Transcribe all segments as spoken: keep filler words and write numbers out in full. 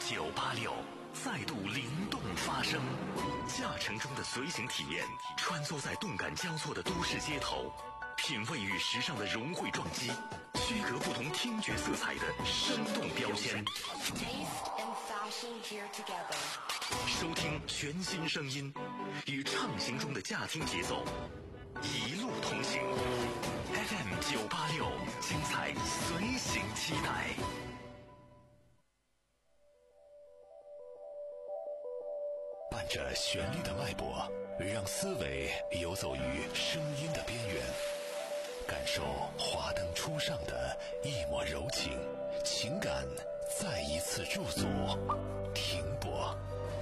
九八六再度灵动发声，驾乘中的随行体验，穿梭在动感交错的都市街头，品味与时尚的融汇撞击，区隔不同听觉色彩的生动标签。收听全新声音，与畅行中的驾听节奏，一路同行。F M 九八六，精彩随行期待。伴着旋律的脉搏，让思维游走于声音的边缘，感受华灯初上的一抹柔情，情感再一次驻足停泊。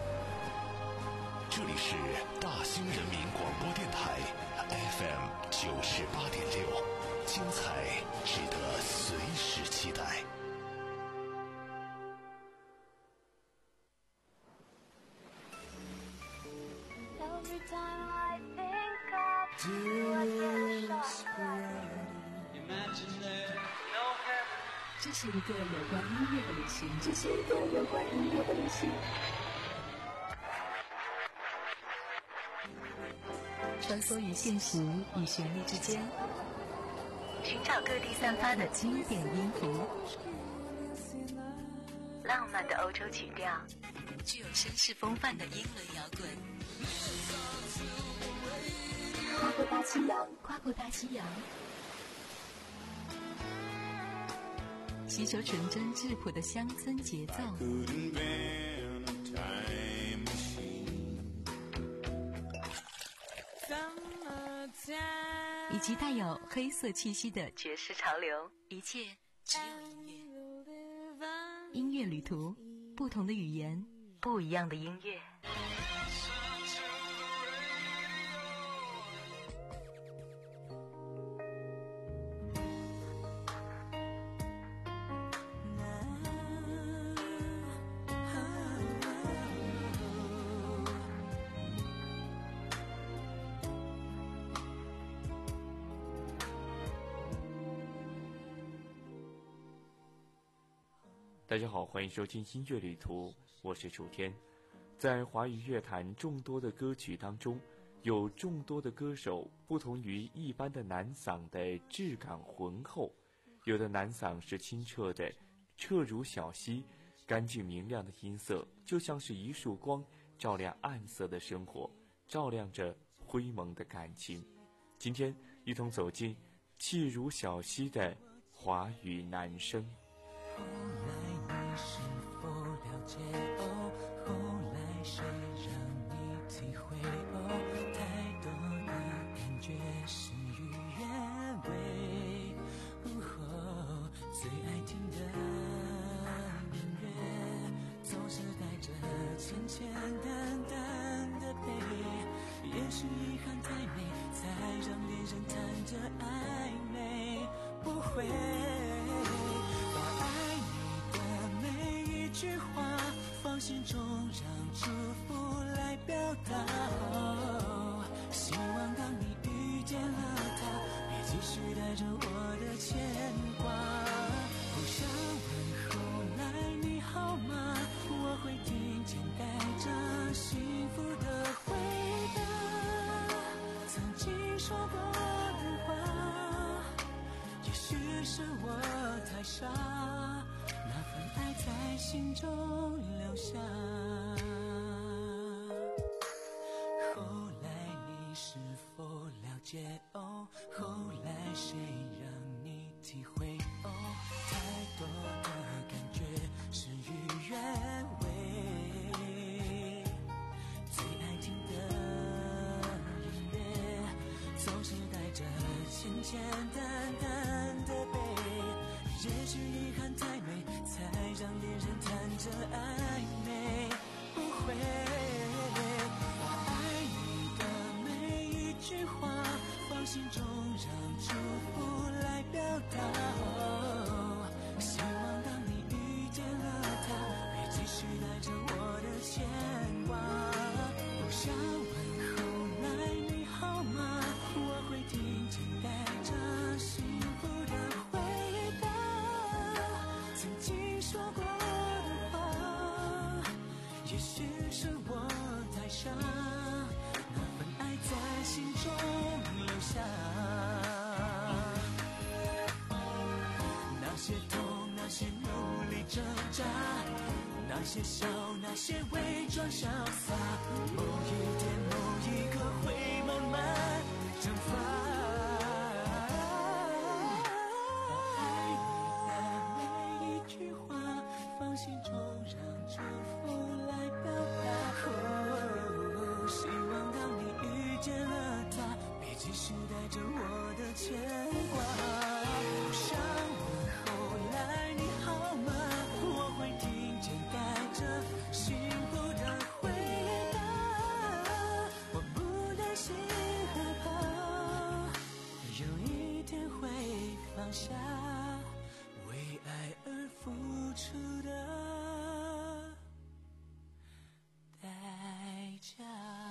这里是大兴人民广播电台 F M 九十八点六，精彩值得随时期待。 Every time I think of you, I get a shock. Imagine there's no heaven. 这是一个有关音乐的旅行，这是一个有关音乐的旅行。穿梭于现实与旋律之间，寻找各地散发的经典音符，浪漫的欧洲曲调，具有绅士风范的英伦摇滚。跨过大西洋，跨过大西洋，吸收纯真质朴的乡村节奏，以及带有黑色气息的爵士潮流，一切只有音乐。音乐旅途，不同的语言，不一样的音乐。 大家好，欢迎收听音乐旅途，我是楚天。在华语乐坛众多的歌曲当中，有众多的歌手不同于一般的男嗓的质感浑厚，有的男嗓是清澈的，澈如小溪，干净明亮的音色就像是一束光，照亮暗色的生活，照亮着灰蒙的感情。今天一同走进气如小溪的华语男声。 哦，后来谁让你体会哦，太多的感觉事与愿违。哦，最爱听的音乐总是带着浅浅淡淡的悲，也许遗憾太美，才让恋人谈着暧昧，不会把爱你的每一句话放心中，让祝福来表达。哦，希望当你遇见了他，别继续带着我的牵挂。不想问后来你好吗，我会听见带着幸福的回答。曾经说过的话，也许是我太傻，那份爱在心中留下。后来你是否了解哦，后来谁让你体会哦，太多的感觉事与愿违。最爱听的音乐总是带着浅浅淡淡的悲，也许遗憾太美，才让恋人谈着暧昧，不会把爱你的每一句话放心中，让祝福来表达。哦，希望当你遇见了他，别继续带着我的牵挂。不想问后来你好吗，我会听见带着幸福的回答。曾挣扎，那些笑，那些伪装潇洒，某一天某一刻会慢慢蒸发。把爱你的每一句话放心中，让祝福来表达。哦，希望当你遇见了他，毕竟是带着我的牵挂。不想问后来你好吗，我会听见带着幸福的回答。我不担心害怕，有一天会放下为爱而付出的代价。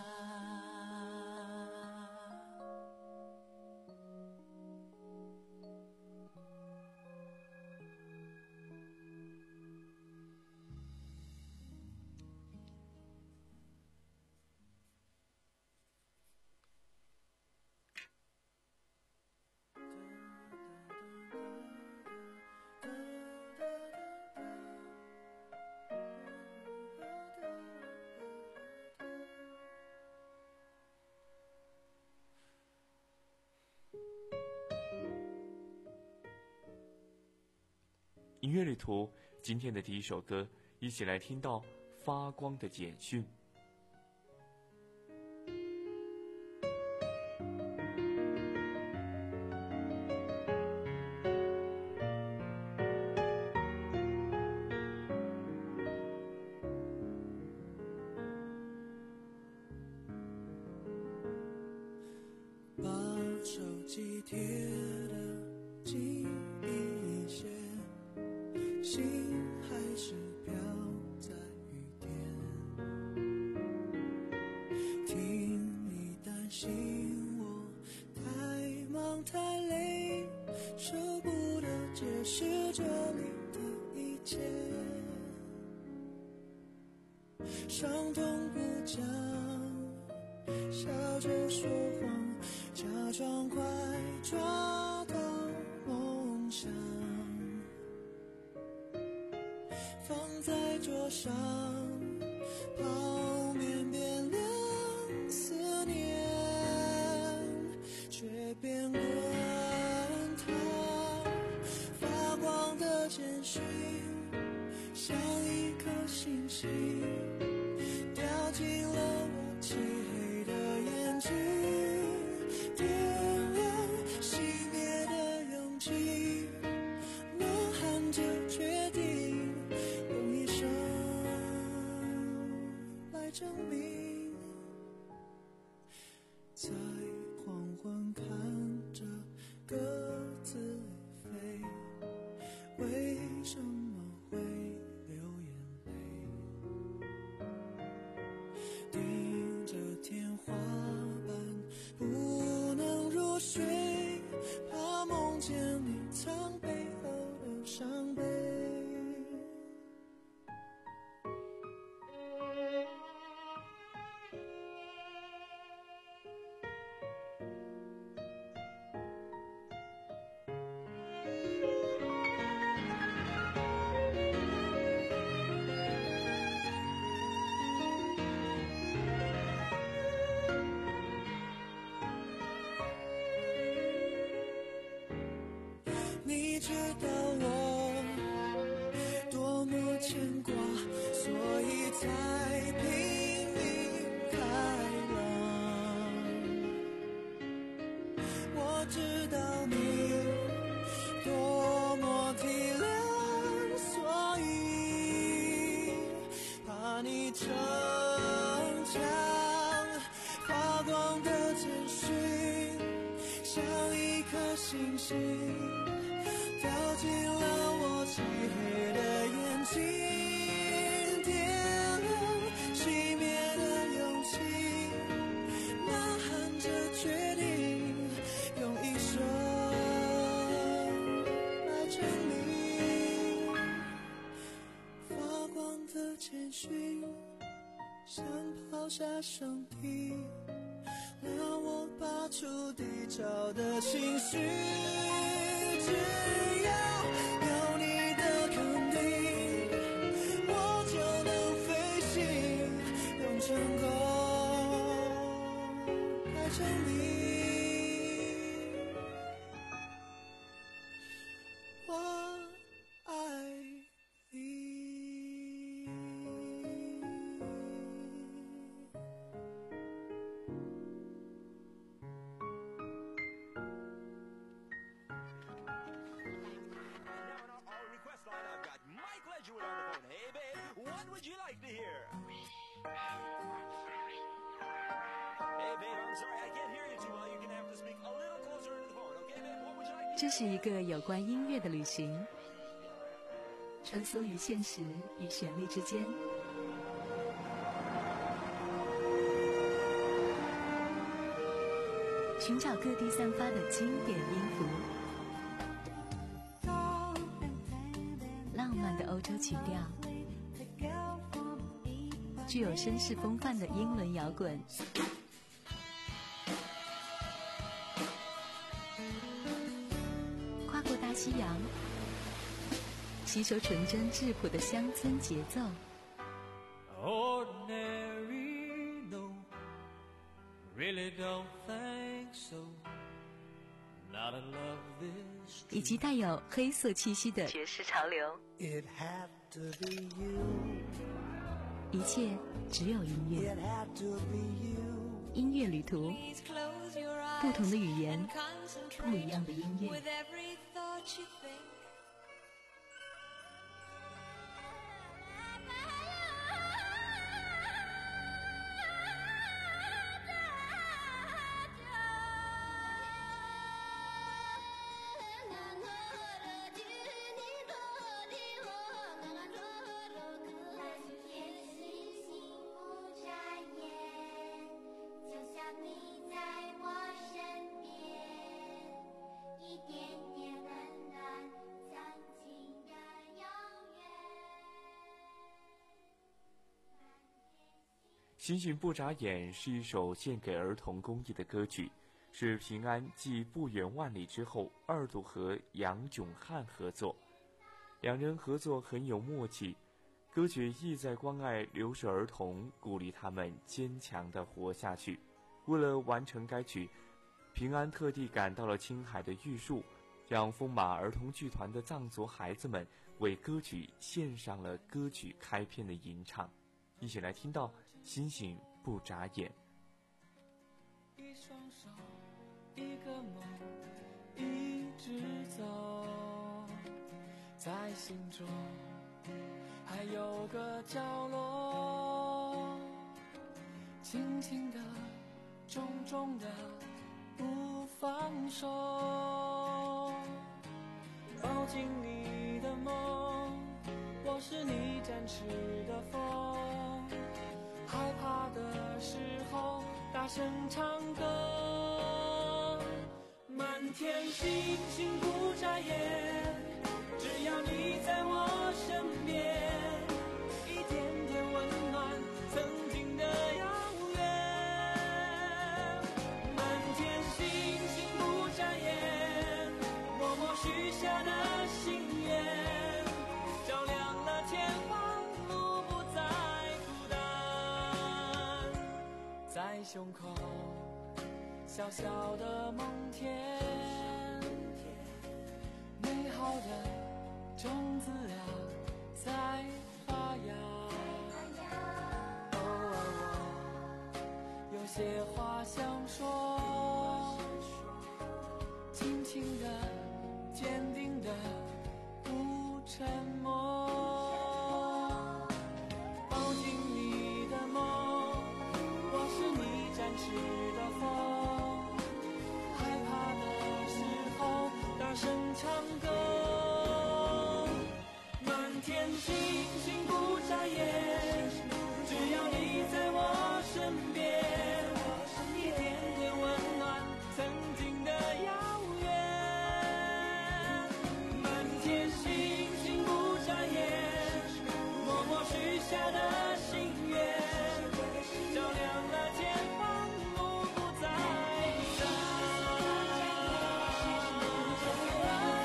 音乐旅途，今天的第一首歌，一起来听到发光的简讯。 把手机贴的近一些，心还是飘在雨点，听你担心我太忙太累，舍不得解释这里的一切，伤痛不讲，笑着说谎，假装快抓到梦想，放在桌上，泡面变凉，思念却变滚烫，发光的简讯像一颗星星，掉进了我漆黑的眼睛，点亮熄灭的勇气，呐喊着决定用一生来证明，在黄昏看着鸽子飞，为什么会流眼泪，盯着天花板不能入睡，怕梦见你藏背后的伤悲。你知道我多么牵挂，所以才拼命开朗。我知道你多么体谅，所以怕你逞强，发光的简讯像一颗星星，掉进了我漆黑的眼睛，点亮熄灭的勇气，呐喊着决定用一生来证明，发光的简讯像抛下绳梯，让我拔出低潮的情绪，只要有你的肯定， What would you like to hear? Hey, babe, I'm sorry, I can't hear you too well. You're gonna have to speak a little closer into the phone, okay, babe? What would you like to hear? 这是一个有关音乐的旅行，穿梭于现实与旋律之间。寻找各地散发的经典音符，浪漫的欧洲曲调，具有绅士风范的英伦摇滚，跨过大西洋，吸收纯真质朴的乡村节奏。 Ordinary, no, really don't think so. Not in love this. 以及带有黑色气息的爵士潮流。 It had to be you. 一切只有音乐。 It had to be you. 音乐旅途，不同的语言，不一样的音乐。 星星不眨眼是一首献给儿童公益的歌曲，是平安继不远万里之后二度和杨炯汉合作，两人合作很有默契。歌曲意在关爱留守儿童，鼓励他们坚强地活下去。为了完成该曲，平安特地赶到了青海的玉树，让风马儿童剧团的藏族孩子们为歌曲献上了歌曲开篇的吟唱。一起来听到星星不眨眼。 一双手，一个梦，一直走，在心中还有个角落，轻轻的，重重的，不放手，抱紧你的梦，我是你展翅的风，害怕的时候大声唱歌，满天星星不眨眼，只要你在我身边，一点点温暖曾经的遥远，满天星星不眨眼，默默许下的心愿，照亮了前方路，不再孤单，在胸口小小的梦田，美好的种子啊在发芽，偶尔我有些话想说，轻轻的，坚定的，不沉默，抱紧你的梦，我是你展翅的风，害怕的时候大声唱歌，满天星星不眨眼，只要你在我身边，一点点温暖曾经的遥远，满天星星不眨眼，默默许下的心愿，照亮了前方路，不再孤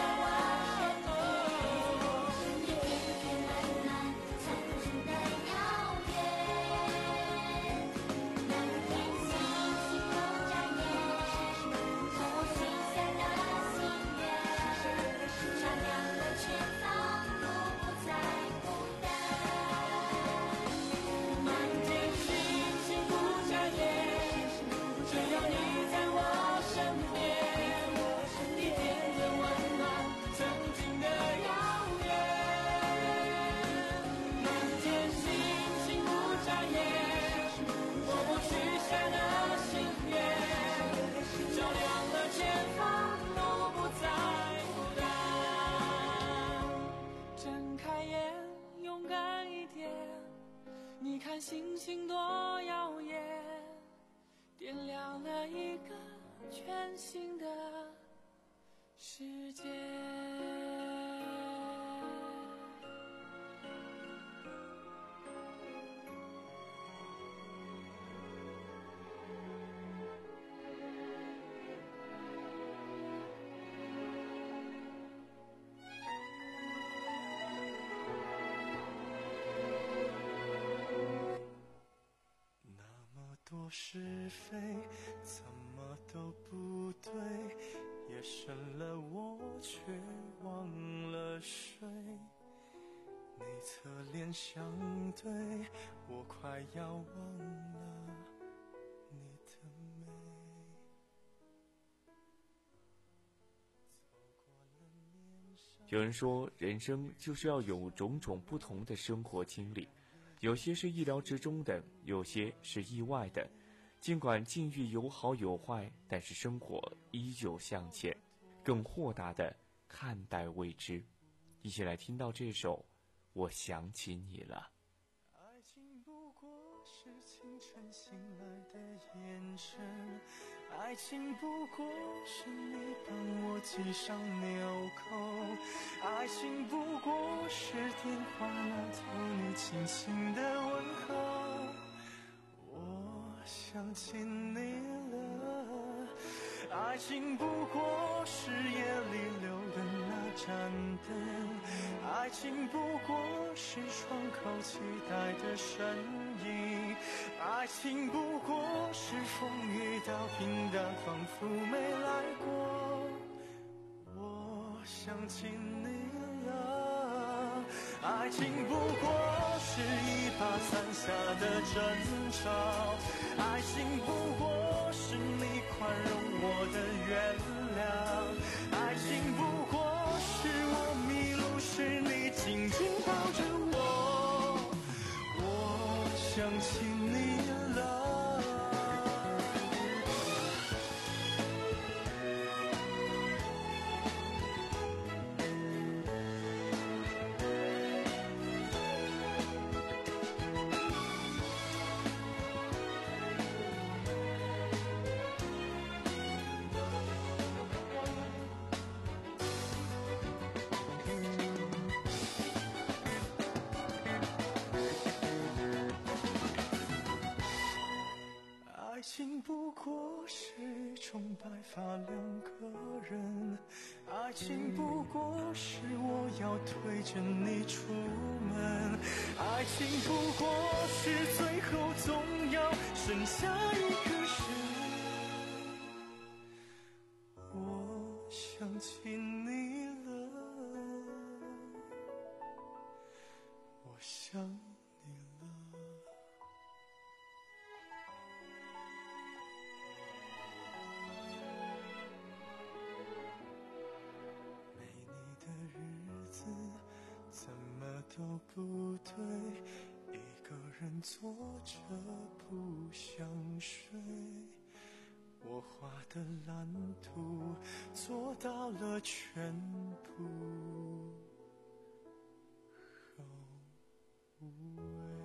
单。 看星星多耀眼，点亮了一个全新的世界。 多是非，怎么都不对，夜深了我却忘了睡，你侧脸相对，我快要忘了你的美。 有人说，人生就是要有种种不同的生活经历，有些是意料之中的，有些是意外的。尽管境遇有好有坏，但是生活依旧向前，更豁达地看待未知。一起来听到这首《我想起你了》。 爱情不过是清晨醒来的眼神，爱情不过是你帮我系上纽扣，爱情不过是电话那头你轻轻的问候。我想起你了，爱情不过是夜里留的那盏灯，爱情不过是窗口期待的身影，爱情不过是风雨到平淡仿佛没来过。我想起你了，爱情不过是一把伞下的争吵，爱情不过是你宽容我的原谅，爱情不过是我迷路时你紧紧抱着我。我想起你了，爱情不过是种白发两个人，爱情不过是我要推着你出门，爱情不过是最后总要剩下一个人。我想起你了，我想你了。没你的日子怎么都不对，一个人坐着不想睡，我画的蓝图做到了全部后悔。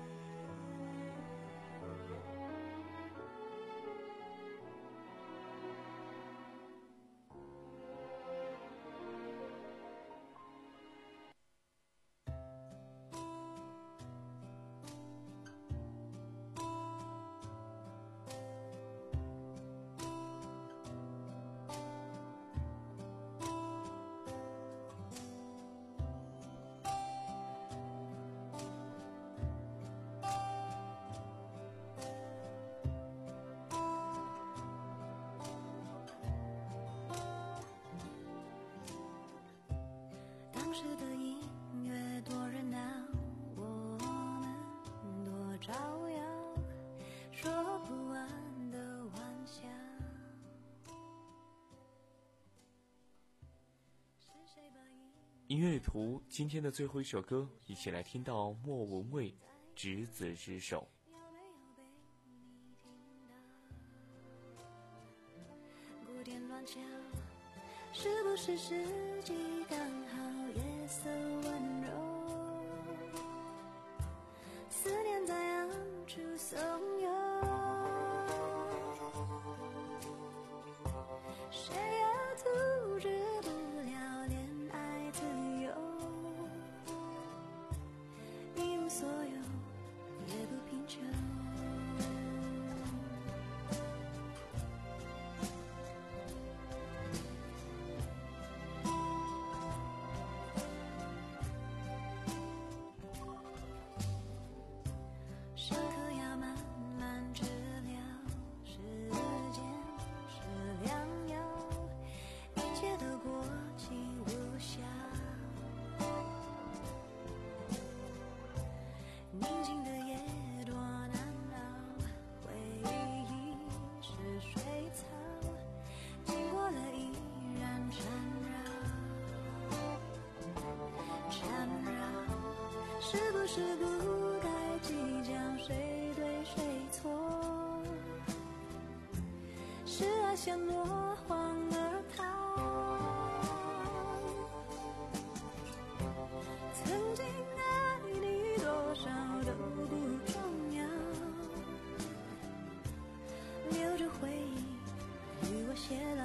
当时的音乐多热闹，我们多招摇，说不完的玩笑。 音乐旅途今天的最后一首歌，一起来听到莫文蔚《执子之手》。 古典乱敲，是不是时机刚好？夜色温柔，思念在是不该计较谁对谁错？是爱先落荒而逃，曾经爱你多少都不重要，留着回忆与我偕老。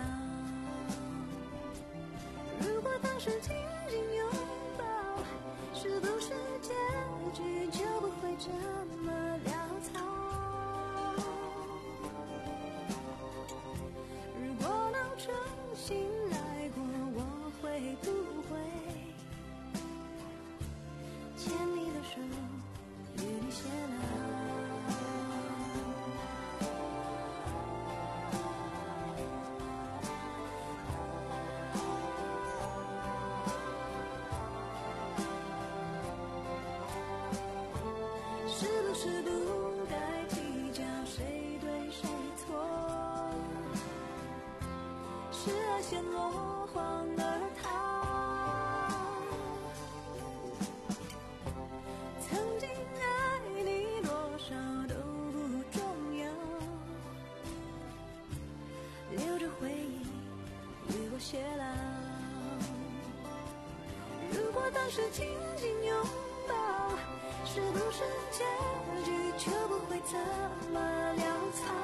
如果当时紧紧拥抱，是不是结局就不会这么潦草？如果能重新来过，我会不会牵你的手与你偕老？是不是不该计较谁对谁错？是爱先落荒而逃，曾经爱你多少都不重要，留着回忆与我偕老。如果当时紧紧拥抱，是不是结局就不会这么潦草？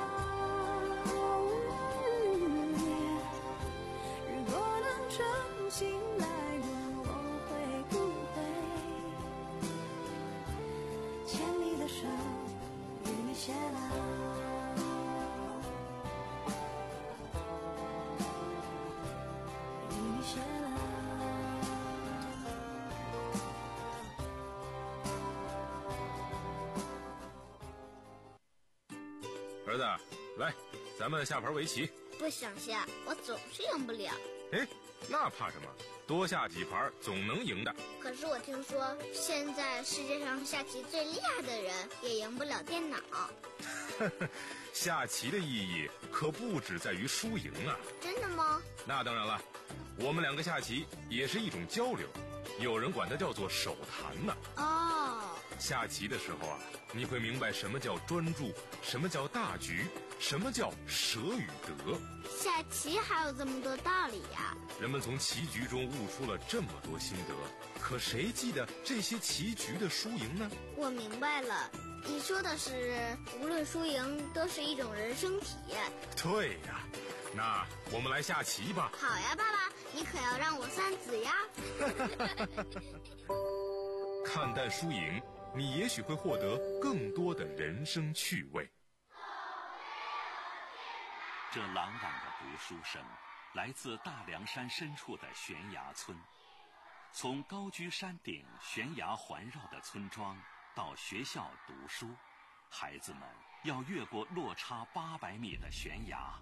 如果能重新来过，我会不会牵你的手与你偕老？与你偕老。 儿子，来，咱们下盘围棋。 不想下，我总是赢不了。 哎，那怕什么？多下几盘总能赢的。 可是我听说，现在世界上下棋最厉害的人也赢不了电脑。 下棋的意义可不只在于输赢啊！ 真的吗？ 那当然了，我们两个下棋也是一种交流，有人管它叫做手谈呢。 哦， 下棋的时候啊，你会明白什么叫专注，什么叫大局，什么叫舍与得。 下棋还有这么多道理呀！ 人们从棋局中悟出了这么多心得，可谁记得这些棋局的输赢呢？ 我明白了，你说的是无论输赢都是一种人生体验。 对呀，那我们来下棋吧。 好呀，爸爸，你可要让我三子呀。 看淡输赢，你也许会获得更多的人生趣味。 这朗朗的读书声来自大凉山深处的悬崖村。从高居山顶、悬崖环绕的村庄到学校读书，孩子们要越过落差八百米的悬崖，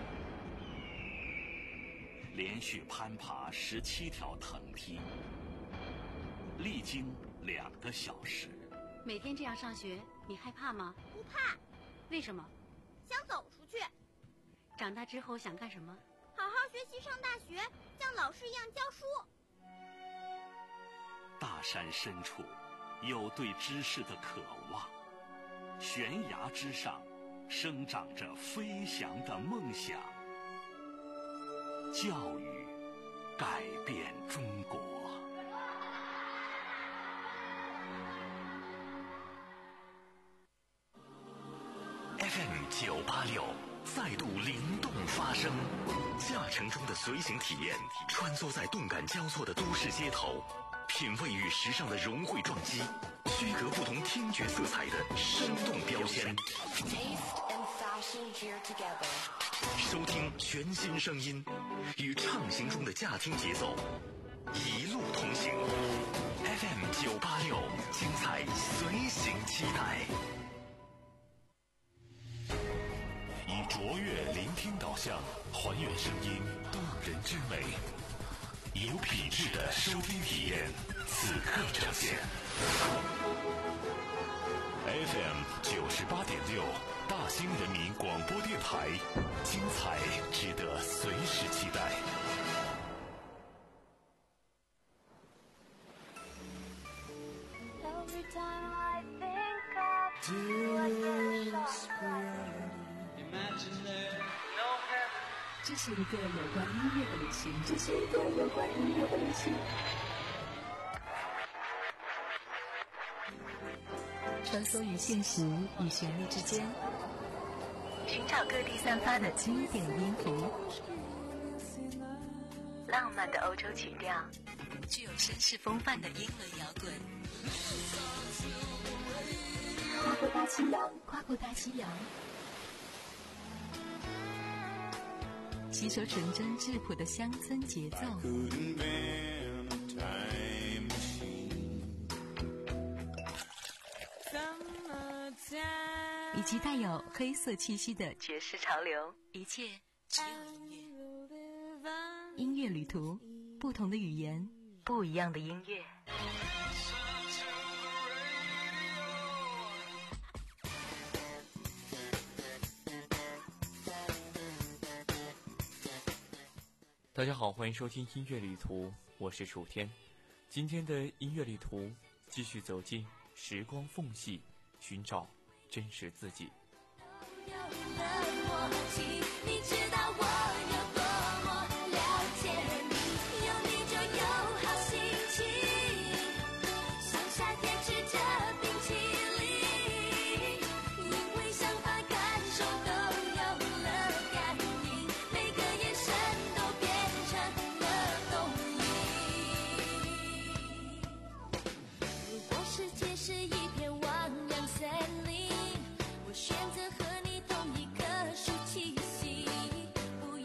连续攀爬十七条藤梯，历经两个小时。 每天这样上学，你害怕吗？ 不怕。 为什么？ 想走出去。 长大之后想干什么？ 好好学习，上大学，像老师一样教书。 大山深处有对知识的渴望，悬崖之上生长着飞翔的梦想。教育改变中国。F M 九八六再度灵动发声，驾乘中的随行体验，穿梭在动感交错的都市街头，品味与时尚的融汇撞击，区隔不同听觉色彩的生动标签。收听全新声音，与畅行中的驾听节奏，一路同行。F M 九八六，精彩随行期待。以卓越聆听导向，还原声音动人之美，有品质的收听体验，此刻呈现。F M 九十八点六，大兴人民广播电台，精彩值得随时期待。 Every time 这是一个有关音乐的旅行，这是一个有关音乐的旅行。穿梭于现实与旋律之间，寻找各地散发的经典音符，浪漫的欧洲曲调，具有绅士风范的英伦摇滚。跨过大西洋，跨过大西洋。携手纯真质朴的乡村节奏，以及带有黑色气息的爵士潮流，一切只有音乐。音乐旅途，不同的语言，不一样的音乐。 大家好，欢迎收听音乐旅途，我是楚天。今天的音乐旅途继续走进时光缝隙，寻找真实自己。 有了默契，你知道我有多么了解你，有你就有好心情，像夏天吃着冰淇淋，因为想法感受都有了感应，每个眼神都变成了动力。如果世界是一片汪洋森林，我选择和你同一棵树栖息，不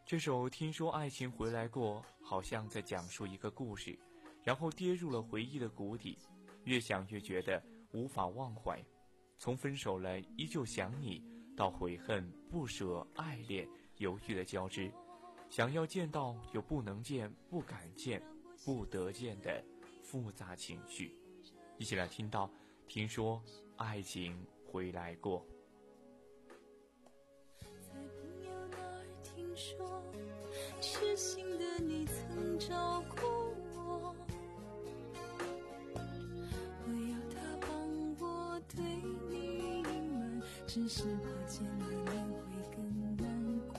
这首《听说爱情回来过》好像在讲述一个故事，然后跌入了回忆的谷底，越想越觉得无法忘怀。从分手了依旧想你，到悔恨不舍爱恋犹豫的交织，想要见到又不能见不敢见不得见的复杂情绪。一起来听到听说爱情回来过。 在朋友那儿听说痴心的你曾找过我，我要他帮我对你隐瞒，只是怕见了面会更难过。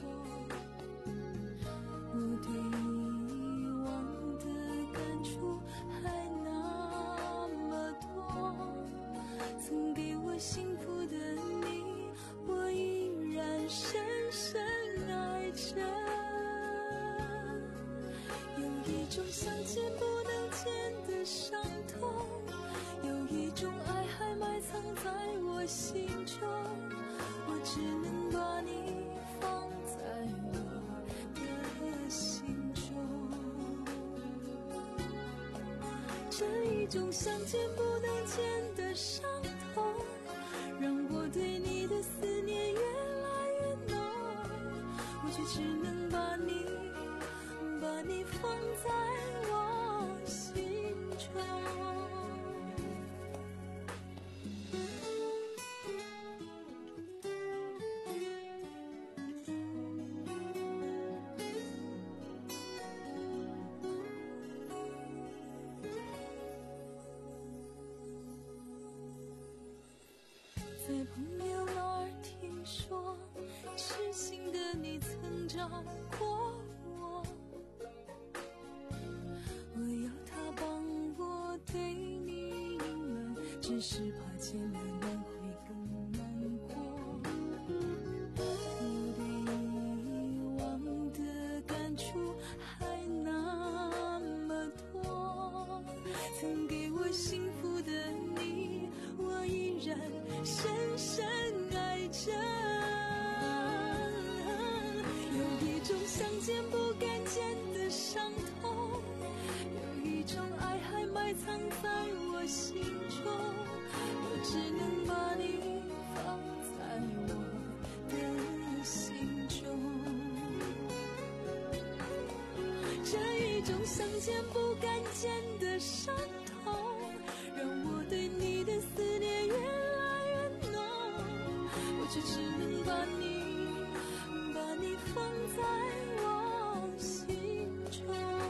我对遗忘的感触还那么多，曾给我幸福的你，我依然深深爱着。有一种想见不能见的伤痛，有一种爱还埋藏在我心中，我只能把你放在我的心中。这一种想见不能见的伤痛，让我对你的思念越来越浓，我却只能把你把你放在我心中。在朋友那儿听说痴心的你曾找过我，我要他帮我对你隐瞒，只是怕见了面会更难过。我对遗忘的感触还那么多，曾给我幸福的你，我依然深深爱着。有一种想见不敢见的伤痛，有一种爱还埋藏在我心中，我只能把你放在我的心中。这一种想见不敢见的伤痛，让我对你的思念越来越浓，我却只能把你把你放在我心中。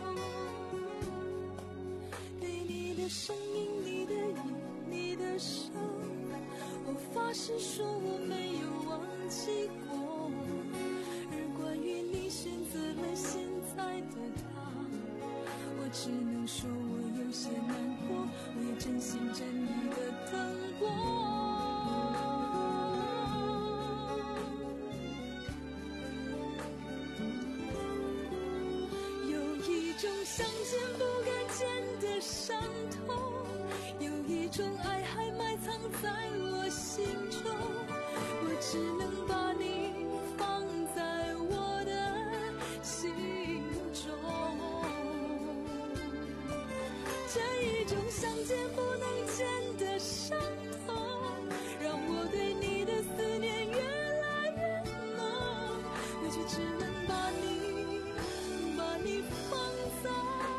对你的声音，你的影，你的手，我发誓说我没有忘记过。而关于你选择了现在的他，我只能说我有些难过，我也真心真意的等过。有一种想见不敢见的伤痛，有一种爱还埋藏在我心中，我只能把你放在我的心中。这一种想见不能见的伤痛，让我对你的思念越来越浓，我却只能把你把你放在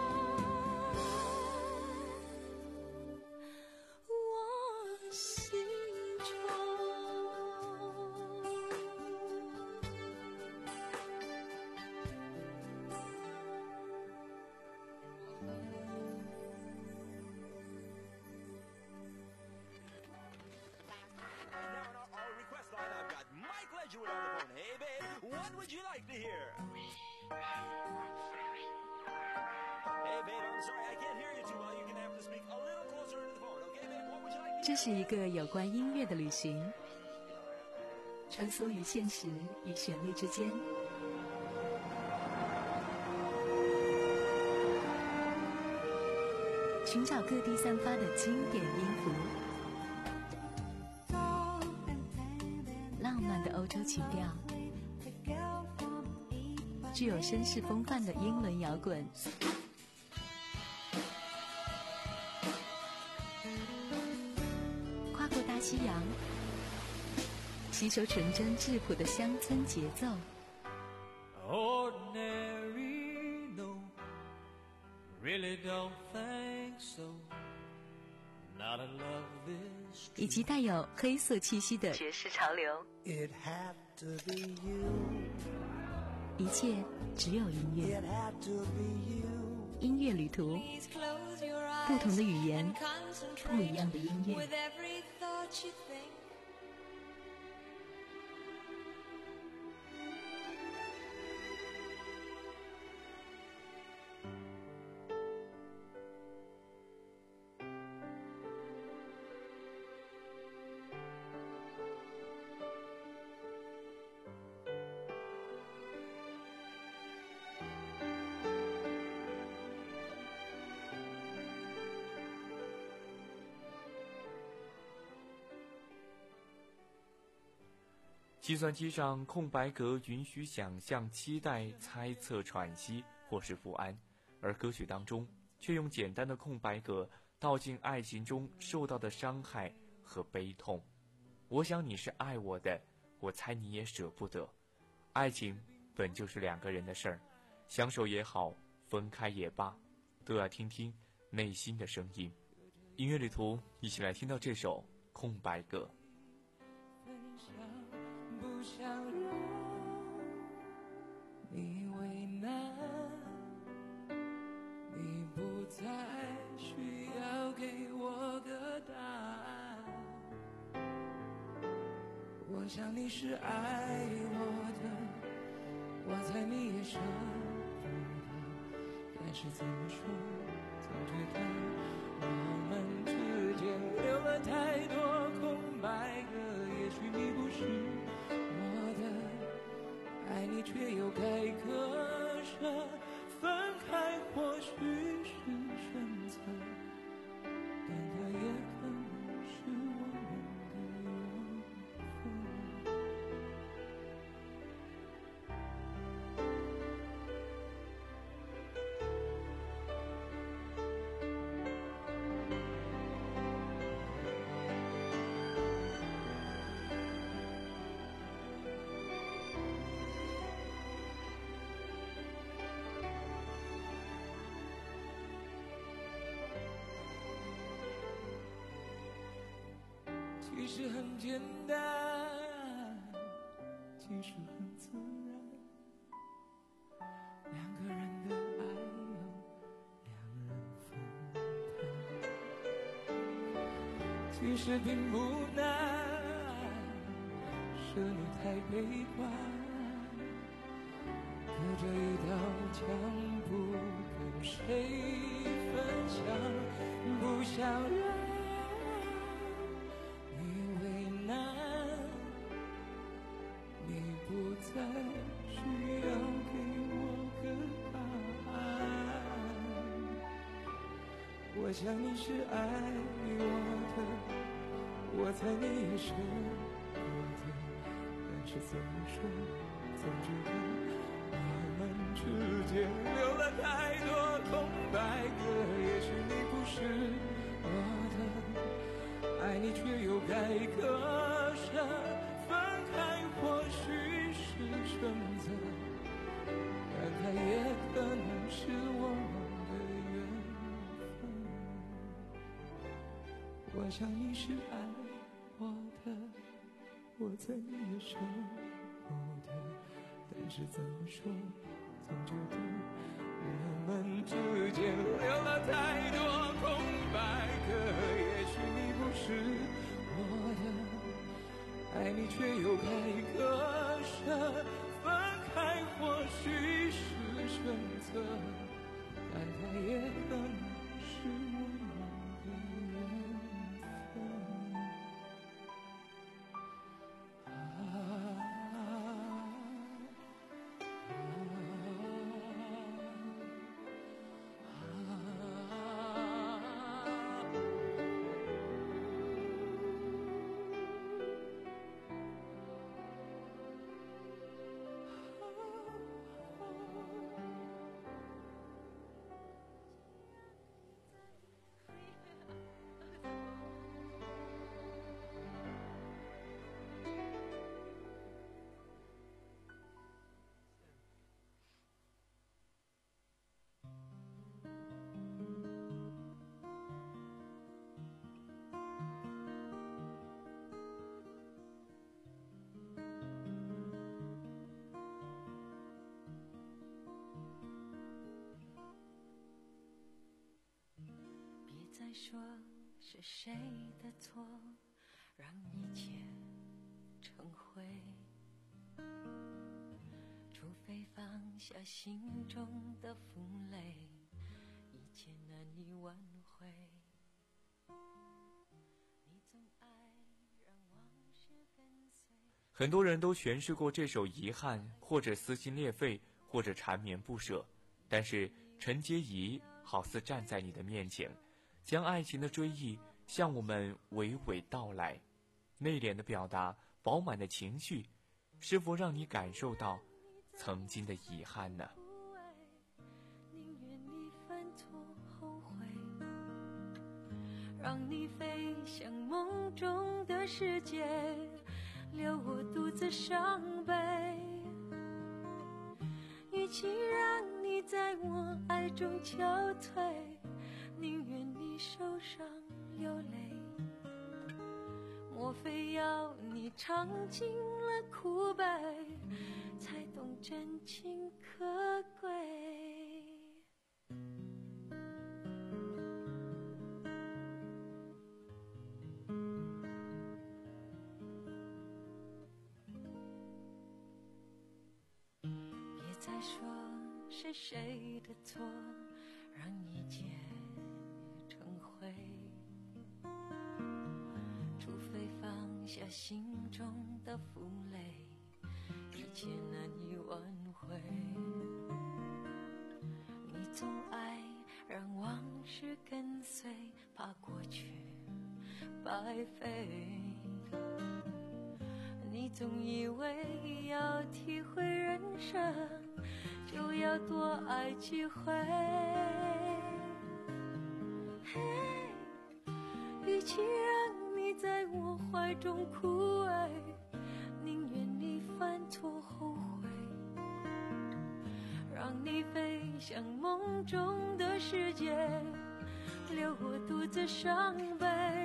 我心中。 这是一个有关音乐的旅行，穿梭于现实与旋律之间，寻找各地散发的经典音符，浪漫的欧洲曲调， 具有绅士风范的英伦摇滚。跨过大西洋，吸收纯真质朴的乡村节奏。 Ordinary, no, really don't think so. Not in love this 以及带有黑色气息的爵士潮流。 It had to be you. 一切只有音乐。 It had to be you. 音乐旅途，不同的语言，不一样的音乐。 With every thought you think. 计算机上空白格允许想象、期待、猜测、喘息或是不安，而歌曲当中却用简单的空白格道尽爱情中受到的伤害和悲痛。我想你是爱我的，我猜你也舍不得。爱情本就是两个人的事儿，相守也好，分开也罢，都要听听内心的声音。音乐旅途，一起来听到这首空白格。 不想让你为难，你不再需要给我个答案。我想你是爱我的，我猜你也舍不得，但是怎么说，总觉得我们之间留了太多空白格，也许你不是爱你却又该割舍，分开或许是选择，但它也可能是我们的缘分。其实很简单，其实很自然，两个人的爱由两人分担。其实并不难，是你太悲观，隔着一道墙不跟谁分享，不想让再需要给我个答案。我想你是爱我的，我猜你也舍不得，但是怎么说，总觉得我们之间留了太多空白格。也许你不是我的，爱你却又该割舍，分开或许选择，但它也可能是我们的缘分。我想你是爱我的，我猜你也舍不得，但是怎么说，总觉得人们之间留了太多空白格。也许你不是我的，爱你却又该割舍，分开或许是选择，但它也可能是我们的缘分。啊啊说是谁的错，让一切成灰？除非放下心中的负累，一切难以挽回。你总爱让往事跟随。 很多人都诠释过这首遗憾，或者撕心裂肺，或者缠绵不舍。但是陈洁仪好似站在你的面前，将爱情的追忆向我们娓娓道来，内敛的表达，饱满的情绪，是否让你感受到曾经的遗憾呢？ 宁愿你犯错后悔，让你飞向梦中的世界，留我独自伤悲。与其让你在我爱中憔悴，宁愿你受伤流泪。莫非要你尝尽了苦悲，才懂真情可贵？别再说是谁的错，让一切成灰。除非放下心中的负累，一切难以挽回。你总爱让往事跟随，怕过去白费。你总以为要体会人生，就要多爱几回。与其让你在我怀中枯萎，宁愿你犯错后悔，让你飞向梦中的世界，留我独自伤悲。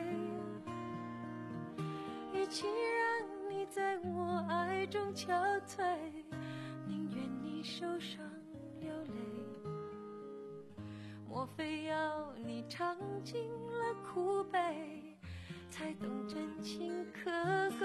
与其让你在我爱中憔悴，宁愿你受伤流泪。莫非要你尝尽了苦悲，才懂真情可贵？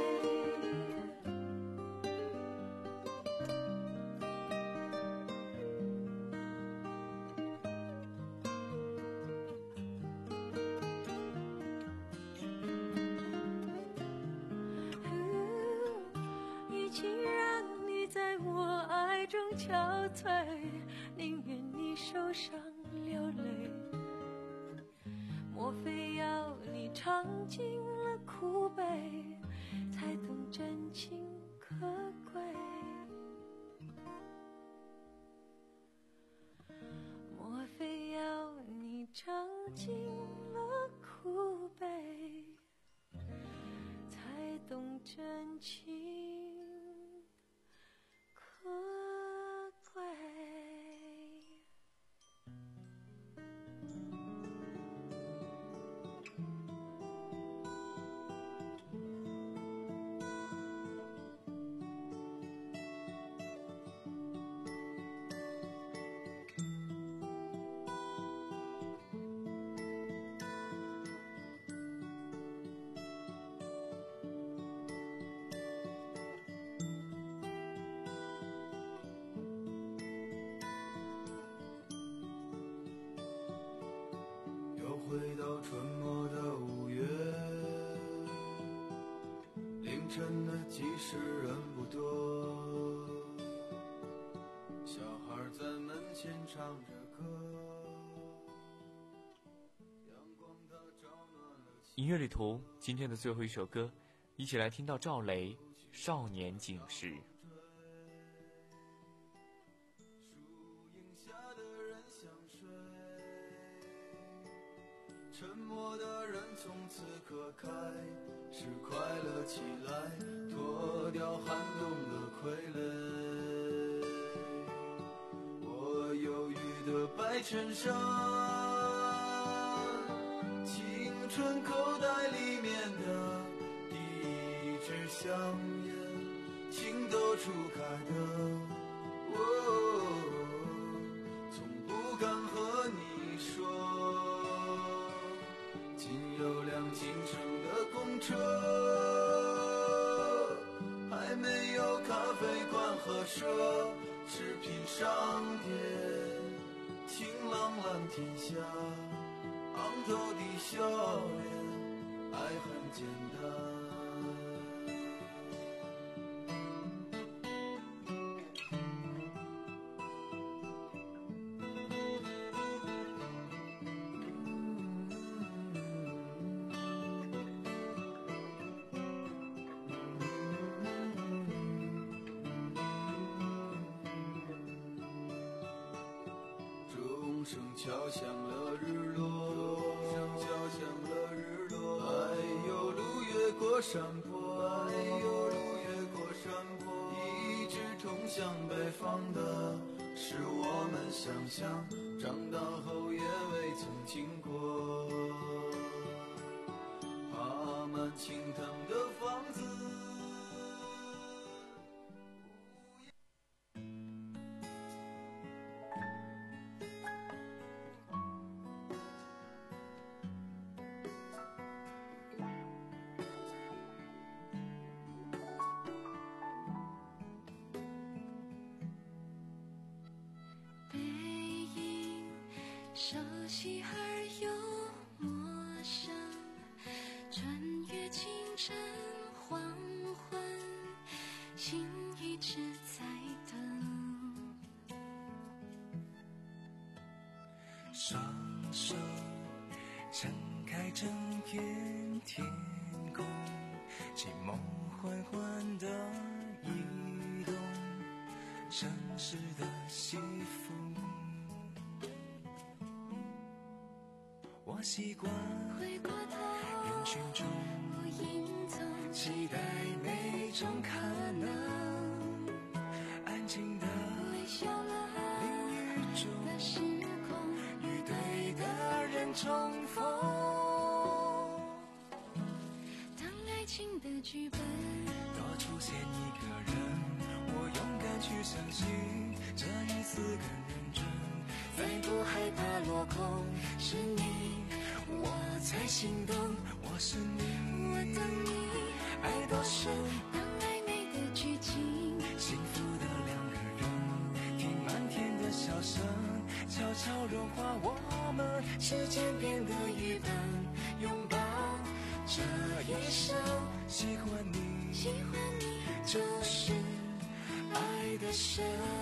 与其让你在我爱中憔悴，宁愿你受伤流泪。莫非要你尝尽了苦悲，才懂真情可贵？莫非要你尝尽了苦悲，才懂真情可贵？ 回到春末的五月，凌晨的集市人不多，小孩在门前唱着歌，阳光它照暖了音乐旅途今天的最后一首歌，一起来听到赵雷《少年锦时》。 沉默的人从此刻开始快乐起来，脱掉寒冬的傀儡。我忧郁的白衬衫，青春口袋里面的第一支香烟，情窦初开的我从不敢和你说。 天下，昂头的笑脸，爱很简单。钟声敲响了日落，钟声敲响了日落。哎呦，路越过山坡，哎呦，路越过山坡。一直通向北方的，是我们想象，长大后也未曾经过。爬满青藤的房子。 熟悉而又陌生，穿越清晨黄昏，心一直在等。 双手撑开整片天空，寂寞缓缓地移动，城市的西风。我习惯回过头， 人群中无影踪， 期待每种可能，安静的微笑了淋雨中的时空， 与对的人重逢。 当爱情的剧本多出现一个人，我勇敢去相信，这一次更认真，再不害怕落空。是你我才心动，我是你， 我等你， 爱多深， 当暧昧的剧情， 幸福的两个人，听满天的笑声，悄悄融化我们，时间变得愚笨，拥抱这一生，喜欢你， 喜欢你， 就是爱的深。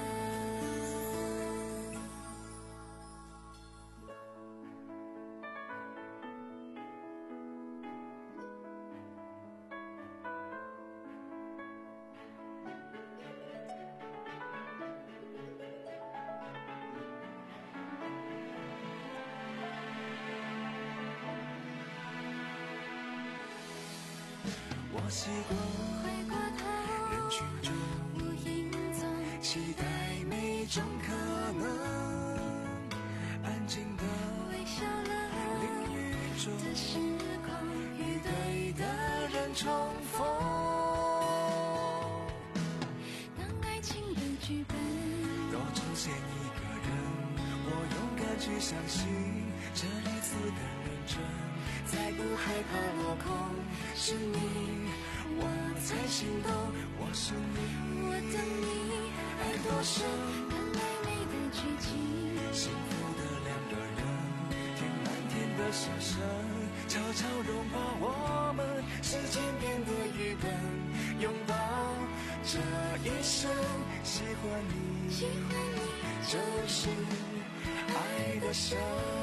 我习惯回过头， 人群中无影踪， 期待每种可能，安静的微笑了淋雨中的时空， 与对的人重逢。 当爱情的剧本多出现一个人，我勇敢去相信，这一次更认真，再不害怕落空。是你我才心动，我是你， 我等你， 爱多深， 当暧昧的剧情， 幸福的两个人，听满天的笑声，悄悄融化我们，时间变得愚笨，拥抱这一生，喜欢你， 喜欢你， 就是爱的深。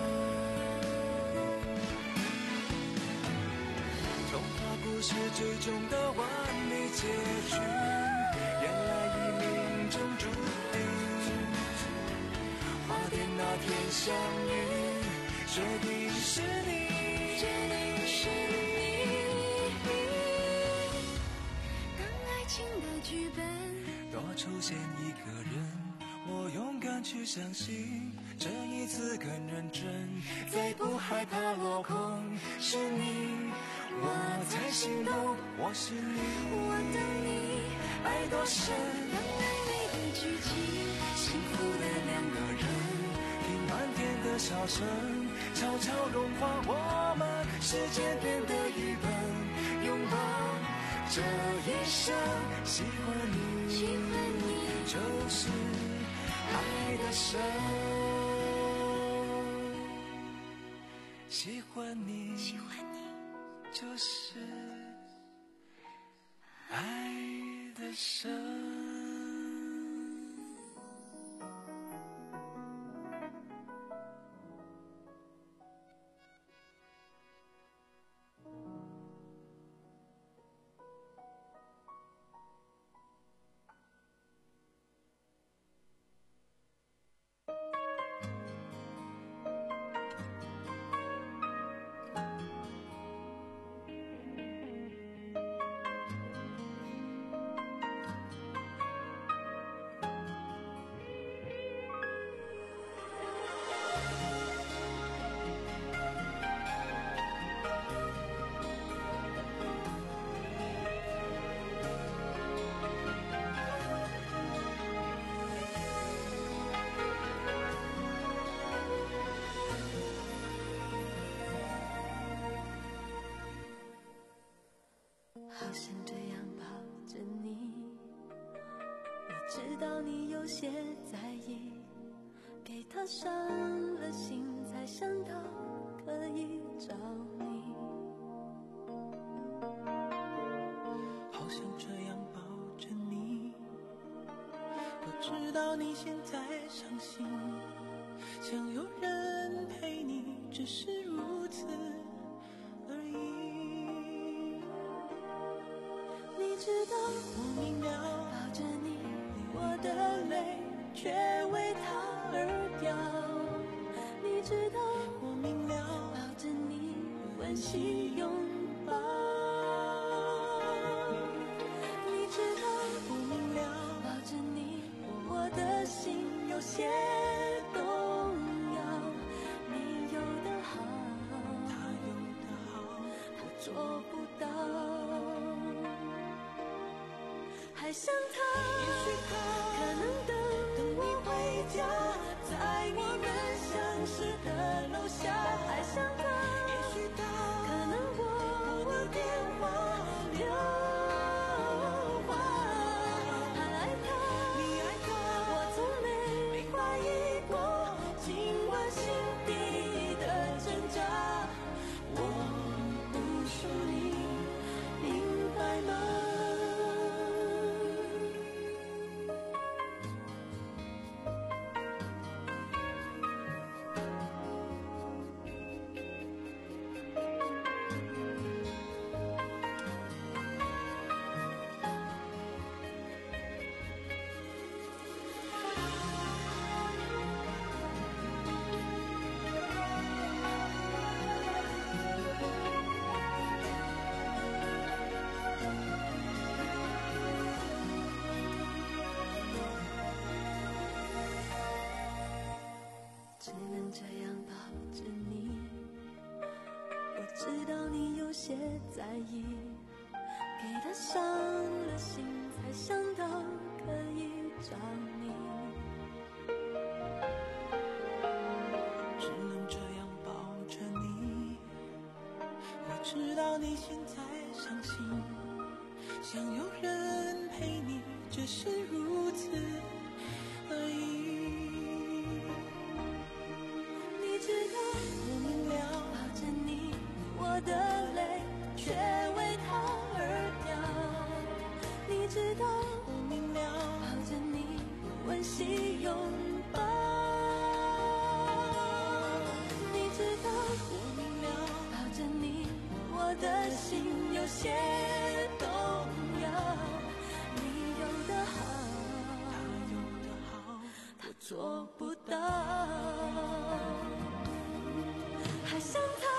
童话故事最终的完美结局，原来已命中注定。花店那天相遇，决定是你， 决定是你。当爱情的剧本多出现一个人，我勇敢去相信，这一次更认真，再不害怕落空。是你我才心动，我是你， 我等你， 爱多深， 当暧昧的剧情， 幸福的两个人，听满天的笑声，悄悄融化我们，时间变得愚笨，拥抱这一生，喜欢你， 喜欢你， 就是爱的深。 喜欢你， 喜欢你， 就是爱的深。 好想这样抱着你，我知道你有些在意，给他伤了心，才想到可以找你。 好想这样抱着你，我知道你现在伤心，想有人陪你，只是如此而已。 你知道我明了，抱着你，我的泪却为他而掉。你知道我明了， 抱着你，温馨拥抱。你知道我明了， 抱着你，我的心有些动摇。你有的好， 他有的好， 他做不到。还想他， 也许他可能等你回家，在你们相识的楼下。还想他， 也许他可能拨我电话留话。还爱他， 你爱他， 我从没怀疑过，尽管心底的挣扎，我不属你，明白吗？只能这样抱着你，我知道你有些在意，给他伤了心，才想到可以找你。 只能这样抱着你，我知道你现在伤心，想有人陪你，只是如此而已。 你知道我明了， 抱着你，我的泪却为他而掉。你知道我明了， 抱着你，温馨拥抱。你知道我明了， 抱着你，我的心有些动摇。你有的好， 他有的好， 他做不到。还想他，